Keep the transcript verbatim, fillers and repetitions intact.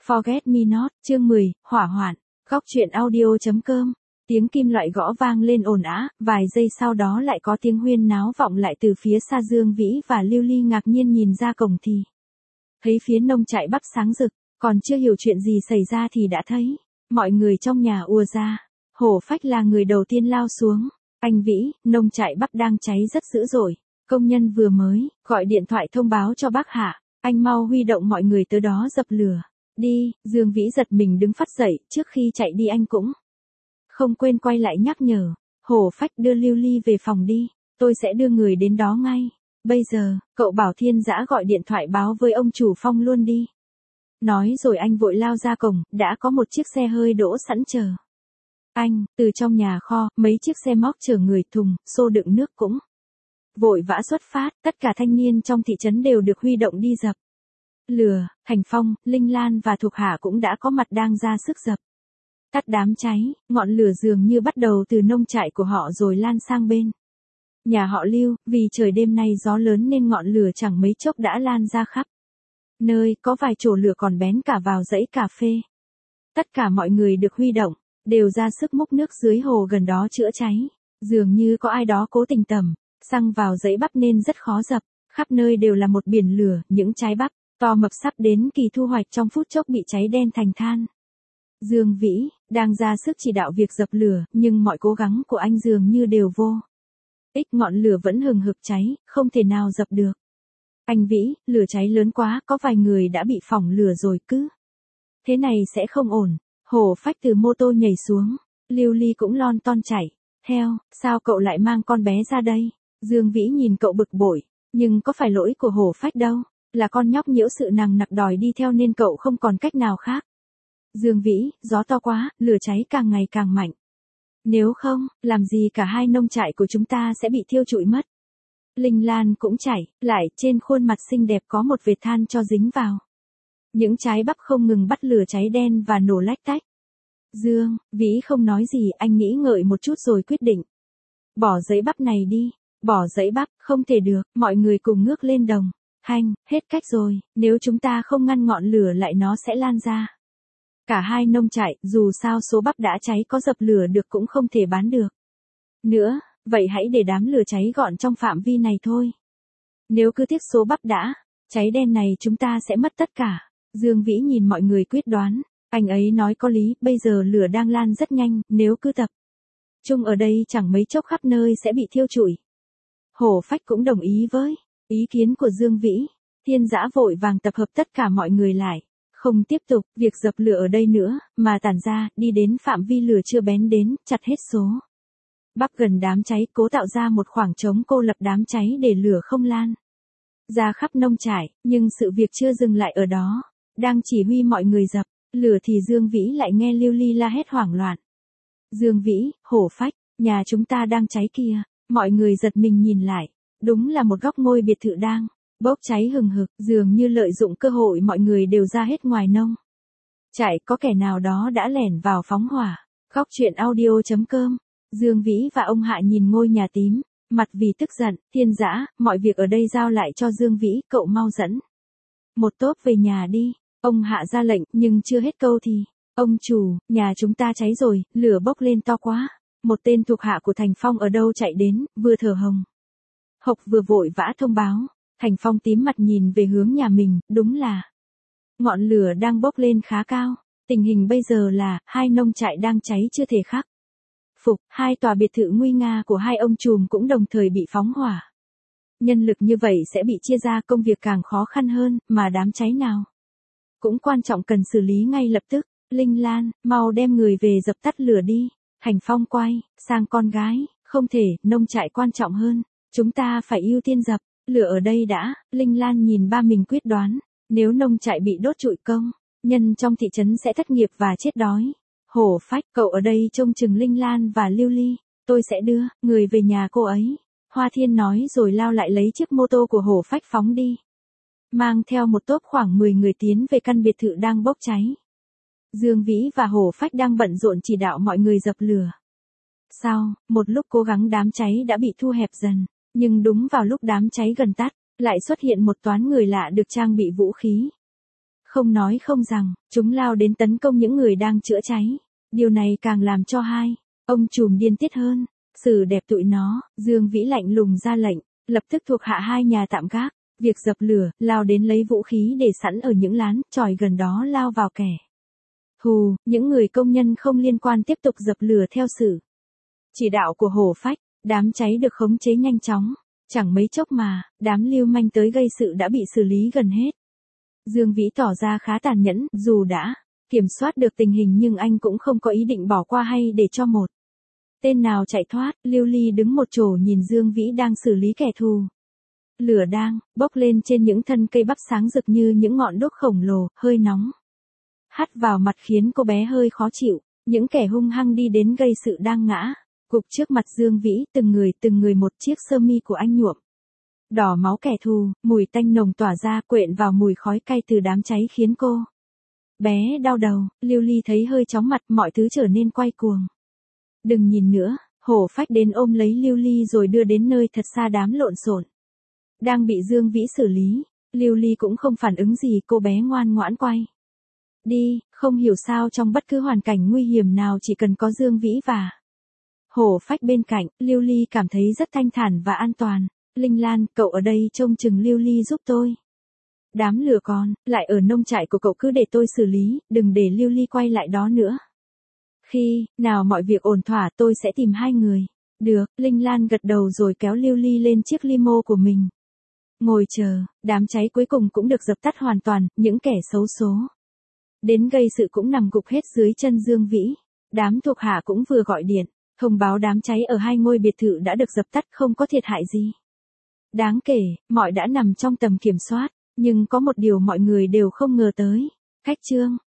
Forget Me Not, chương mười, hỏa hoạn. Góc truyện audio.com. Tiếng kim loại gõ vang lên ồn ào, vài giây sau đó lại có tiếng huyên náo vọng lại từ phía xa. Dương Vĩ và Lưu Ly ngạc nhiên nhìn ra cổng thì thấy phía nông trại bắp sáng rực, còn chưa hiểu chuyện gì xảy ra thì đã thấy mọi người trong nhà ùa ra. Hổ Phách là người đầu tiên lao xuống. Anh Vĩ, nông trại bắp đang cháy rất dữ dội. Công nhân vừa mới gọi điện thoại thông báo cho bác Hạ, anh mau huy động mọi người tới đó dập lửa. Đi, Dương Vĩ giật mình đứng phắt dậy, trước khi chạy đi anh cũng không quên quay lại nhắc nhở. Hổ Phách đưa Lưu Ly về phòng đi, tôi sẽ đưa người đến đó ngay. Bây giờ, cậu bảo Thiên Dã gọi điện thoại báo với ông chủ Phong luôn đi. Nói rồi anh vội lao ra cổng, đã có một chiếc xe hơi đỗ sẵn chờ anh. Từ trong nhà kho, mấy chiếc xe móc chở người, thùng, xô đựng nước cũng vội vã xuất phát. Tất cả thanh niên trong thị trấn đều được huy động đi dập lửa. Thành Phong, Linh Lan và thuộc hạ cũng đã có mặt đang ra sức dập tắt đám cháy. Ngọn lửa dường như bắt đầu từ nông trại của họ rồi lan sang bên nhà họ Lưu. Vì trời đêm nay gió lớn nên ngọn lửa chẳng mấy chốc đã lan ra khắp nơi, có vài chổ lửa còn bén cả vào dãy cà phê. Tất cả mọi người được huy động, đều ra sức múc nước dưới hồ gần đó chữa cháy. Dường như có ai đó cố tình tẩm xăng vào dãy bắp nên rất khó dập. Khắp nơi đều là một biển lửa, những trái bắp to mập sắp đến kỳ thu hoạch trong phút chốc bị cháy đen thành than. Dương Vĩ đang ra sức chỉ đạo việc dập lửa, nhưng mọi cố gắng của anh dường như đều vô ích. Ngọn lửa vẫn hừng hực cháy, không thể nào dập được. Anh Vĩ, lửa cháy lớn quá, có vài người đã bị phỏng lửa rồi, cứ thế này sẽ không ổn. Hổ Phách từ mô tô nhảy xuống, Lưu Ly cũng lon ton chạy theo. Sao cậu lại mang con bé ra đây? Dương Vĩ nhìn cậu bực bội, nhưng có phải lỗi của Hổ Phách đâu, là con nhóc nhiễu sự nằng nặc đòi đi theo nên cậu không còn cách nào khác. Dương Vĩ, gió to quá, lửa cháy càng ngày càng mạnh. Nếu không, làm gì cả hai nông trại của chúng ta sẽ bị thiêu trụi mất. Linh Lan cũng chảy lại, trên khuôn mặt xinh đẹp có một vệt than cho dính vào. Những trái bắp không ngừng bắt lửa cháy đen và nổ lách tách. Dương Vĩ không nói gì, anh nghĩ ngợi một chút rồi quyết định. Bỏ giấy bắp này đi. Bỏ giấy bắp, không thể được, mọi người cùng ngước lên đồng. Hanh, hết cách rồi, nếu chúng ta không ngăn ngọn lửa lại nó sẽ lan ra cả hai nông trại. Dù sao số bắp đã cháy có dập lửa được cũng không thể bán được nữa, vậy hãy để đám lửa cháy gọn trong phạm vi này thôi. Nếu cứ tiếc số bắp đã cháy đen này chúng ta sẽ mất tất cả. Dương Vĩ nhìn mọi người quyết đoán, anh ấy nói có lý, bây giờ lửa đang lan rất nhanh, nếu cứ tập trung ở đây chẳng mấy chốc khắp nơi sẽ bị thiêu trụi. Hổ Phách cũng đồng ý với ý kiến của Dương Vĩ. Thiên Dã vội vàng tập hợp tất cả mọi người lại, không tiếp tục việc dập lửa ở đây nữa, mà tản ra, đi đến phạm vi lửa chưa bén đến, chặt hết số bắp gần đám cháy, cố tạo ra một khoảng trống cô lập đám cháy để lửa không lan ra khắp nông trại. Nhưng sự việc chưa dừng lại ở đó. Đang chỉ huy mọi người dập lửa thì Dương Vĩ lại nghe Lưu Ly la hét hoảng loạn. Dương Vĩ, Hổ Phách, nhà chúng ta đang cháy kìa. Mọi người giật mình nhìn lại, đúng là một góc ngôi biệt thự đang bốc cháy hừng hực. Dường như lợi dụng cơ hội mọi người đều ra hết ngoài nông trại, có kẻ nào đó đã lẻn vào phóng hỏa. Góc truyện audio.com. Dương Vĩ và ông Hạ nhìn ngôi nhà tím, mặt vì tức giận. Thiên Dã, mọi việc ở đây giao lại cho Dương Vĩ, cậu mau dẫn một tốp về nhà đi. Ông Hạ ra lệnh, nhưng chưa hết câu thì, ông chủ, nhà chúng ta cháy rồi, lửa bốc lên to quá. Một tên thuộc hạ của Thành Phong ở đâu chạy đến, vừa thở hồng hộc vừa vội vã thông báo. Thành Phong tím mặt nhìn về hướng nhà mình, đúng là ngọn lửa đang bốc lên khá cao. Tình hình bây giờ là, hai nông trại đang cháy chưa thể khắc phục, hai tòa biệt thự nguy nga của hai ông trùm cũng đồng thời bị phóng hỏa. Nhân lực như vậy sẽ bị chia ra, công việc càng khó khăn hơn, mà đám cháy nào cũng quan trọng cần xử lý ngay lập tức. Linh Lan, mau đem người về dập tắt lửa đi. Thành Phong quay sang con gái, không thể, nông trại quan trọng hơn, chúng ta phải ưu tiên dập lửa ở đây đã. Linh Lan nhìn ba mình quyết đoán, nếu nông trại bị đốt trụi, công nhân trong thị trấn sẽ thất nghiệp và chết đói. Hổ Phách, cậu ở đây trông chừng Linh Lan và Lưu Ly, tôi sẽ đưa người về nhà cô ấy. Hoa Thiên nói rồi lao lại lấy chiếc mô tô của Hổ Phách phóng đi, mang theo một tốp khoảng mười người tiến về căn biệt thự đang bốc cháy. Dương Vĩ và Hổ Phách đang bận rộn chỉ đạo mọi người dập lửa. Sau một lúc cố gắng đám cháy đã bị thu hẹp dần, nhưng đúng vào lúc đám cháy gần tắt, lại xuất hiện một toán người lạ được trang bị vũ khí Không nói không rằng, chúng lao đến tấn công những người đang chữa cháy. Điều này càng làm cho hai ông trùm điên tiết hơn. Xử đẹp tụi nó, Dương Vĩ lạnh lùng ra lệnh, lập tức thuộc hạ hai nhà tạm gác, việc dập lửa, lao đến lấy vũ khí để sẵn ở những lán chòi gần đó lao vào kẻ thù. Những người công nhân không liên quan tiếp tục dập lửa theo sự chỉ đạo của Hổ Phách. Đám cháy được khống chế nhanh chóng, chẳng mấy chốc mà đám lưu manh tới gây sự đã bị xử lý gần hết. Dương Vĩ tỏ ra khá tàn nhẫn, dù đã kiểm soát được tình hình nhưng anh cũng không có ý định bỏ qua hay để cho một tên nào chạy thoát. Lưu Ly đứng một chỗ nhìn Dương Vĩ đang xử lý kẻ thù. Lửa đang bốc lên trên những thân cây bắp sáng rực như những ngọn đuốc khổng lồ, hơi nóng hắt vào mặt khiến cô bé hơi khó chịu. Những kẻ hung hăng đi đến gây sự đang ngã gục trước mặt Dương Vĩ, từng người từng người một chiếc sơ mi của anh nhuộm đỏ máu kẻ thù, mùi tanh nồng tỏa ra quện vào mùi khói cay từ đám cháy khiến cô bé đau đầu. Lưu Ly thấy hơi chóng mặt, mọi thứ trở nên quay cuồng. Đừng nhìn nữa, Hổ Phách đến ôm lấy Lưu Ly rồi đưa đến nơi thật xa đám lộn xộn đang bị Dương Vĩ xử lý. Lưu Ly cũng không phản ứng gì, cô bé ngoan ngoãn quay đi. Không hiểu sao trong bất cứ hoàn cảnh nguy hiểm nào chỉ cần có Dương Vĩ và Hổ Phách bên cạnh, Lưu Ly cảm thấy rất thanh thản và an toàn. Linh Lan, cậu ở đây trông chừng Lưu Ly giúp tôi. Đám lửa còn lại ở nông trại của cậu cứ để tôi xử lý, đừng để Lưu Ly quay lại đó nữa. Khi nào mọi việc ổn thỏa tôi sẽ tìm hai người. Được, Linh Lan gật đầu rồi kéo Lưu Ly lên chiếc limo của mình. Ngồi chờ, đám cháy cuối cùng cũng được dập tắt hoàn toàn, những kẻ xấu số đến gây sự cũng nằm gục hết dưới chân Dương Vĩ. Đám thuộc hạ cũng vừa gọi điện thông báo đám cháy ở hai ngôi biệt thự đã được dập tắt, không có thiệt hại gì đáng kể, mọi đã nằm trong tầm kiểm soát. Nhưng có một điều mọi người đều không ngờ tới. Khách trương